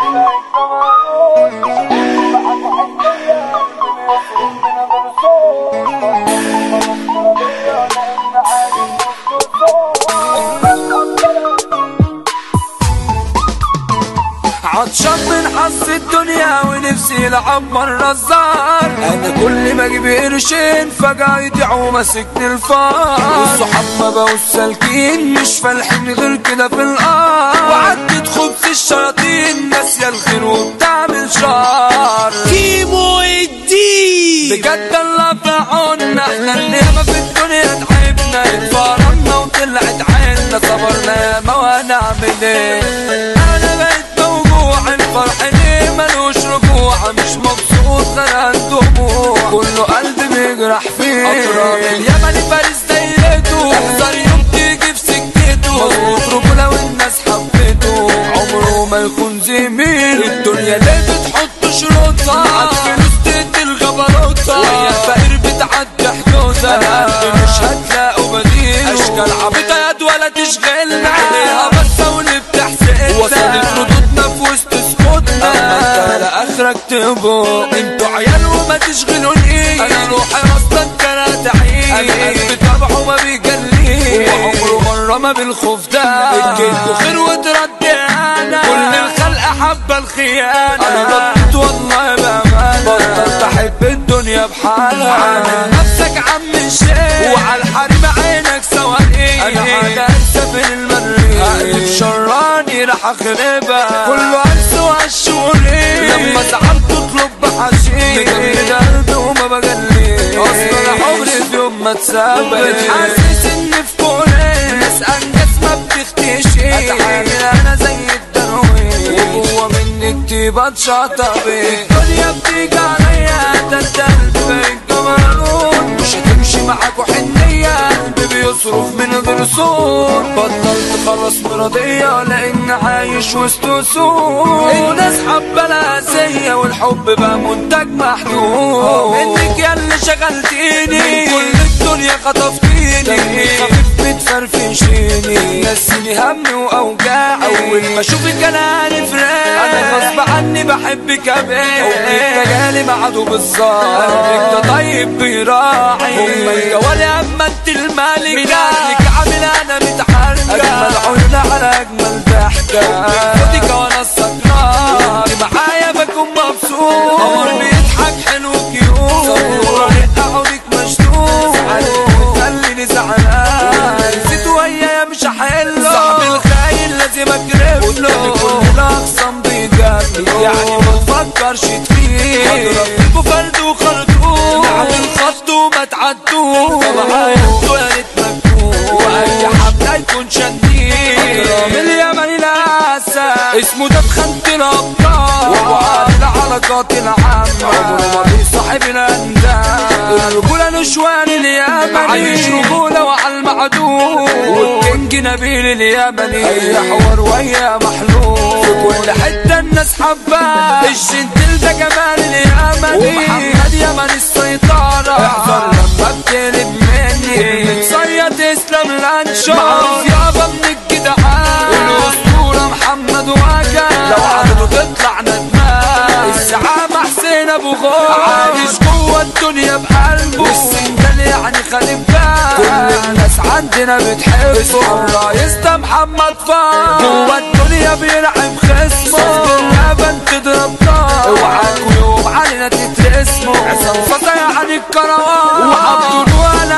عطشان من حظ الدنيا ونفسي لعب مرة الزار. انا كل ما اجيب قرشين فجأة يضيعوا ماسكني الفار. والصحاب ما بقوش سالكين مش فالحين غير كده في الارض. وعدت خبز الشياطين ناسية الخير وبتعمل شر. كيمو الدين بجد الله في عنا، احنا اللي ياما في الدنيا تعبنا اتفرمنا وطلعت عنا. صبرنا ياما وهنعمل ايه؟ انا بقيت الفرح ليه ملوش رجوع. مش مبسوط غير الدموع كله قلبي بيجرح فيه. أطراف اليمني فارس دايرته احذر يوم تيجي في سكته. مظبوط رجولة والناس حبته عمره ما يكون زميل. الدنيا ليه بتحط شروطها معاك فلوس تدي الغبروطة. وهي الفقير بتعدي حدودها القلب مش هتلاقوا بديل. اشكال عبيطة يد ولا تشغلنا عليها بس واللي بتحسدنا. وصلت ردودنا في وسط اخرك تبو. انتوا عيال وما تشغلوني. انا روحي اصلا كانت تعيش. انا قلبي طبعه ما بيجليش وعمره مره ما بالخوف ده. اديته خير وترد انا كل الخلق حبه الخيانه. انا ردت والله بامانه بطلت احب الدنيا بحالها. عامل نفسك عم الشيخ وعلى الحريم عينك سواقين. انا حاجه اسافر المريخ هقلب شراني راح اخربها. كله انسى وهالشوري لما زعلت تطلب بحشيش. مجمد قلبي وما بجليش اصلا عمري في يوم ما اتسابق. حاسس ان في كوني ناس انجاز ما بتختشيش. اتعامل انا زي الدرويش وجوه مني الطيبه اتشطبت. الدنيا بتيجي عليا ده انت قلبي بقيت جمرون. مش هتمشي معاكوا حنيه قلبي بيصرف من غير صوت. بطلت خلاص مرضيه لان عايش وسط سوق. الناس حابه الاسيه والحب بقى منتج محدود. انك يا اللي شغلتيني من كل الدنيا خطفتيني. دمي خفيف بتفرفشيني نسيني همي واوجاعي. اول ما اشوفك انا هنفرق. انا غصب عني بحبك ابقى وانت جالي معاده بالظبط. قلبك ده طيب بيراعي هما الجوالي اما انت المالكه. من عنك عامل انا متحركه اجمل عيون على اجمل ضحكه. خدك وانا السكران انت معايا بكون مبسوط. قمر بيضحك حلو كيوت صبورة رقة عودك مشدود. بتخليني زعلان نسيت ويايا مش هحله. صاحبي الخاين لازم اكرف له. كل اخصم بيجرب يعني ما تفكرش تفيد. اضرب فيكوا فرد وخرطوم نعمل خط وما تعدوش. طبعا انتوا يا ريت مكتوب واي حبل يكون شديد. اكرام اليمني الاسى اسمه ده بخانة الابطال. وابو عادل العلاقات العامة عمره ما بيصاحب الاندال. الرجولة نشوان اليمني عايش رجولة وعلى المعدوم. والكينج نبيل اليمني اي حوار ويا محلول. في كل حتة الناس حباه الجنتل ده جمال اليمني. ومحمد يمن السيطرة احذر لما بتقلب مني. بتصيد اسلام الانشار معروف يابا من الجدعان. الاسطورة محمد واكا لو عدده تطلع ندمان. الزعامة حسين ابو غور عايش جوه الدنيا بقلبه. والسندال يعني خالد بال كل الناس عندنا بتحبه. الرئيس ده محمد فار جوه الدنيا بيلعب خصمه. صوت اللبن تضرب نار اوعاكوا يوم علينا تترسموا. عصام فضا يعني الكروان وعبد الوهاب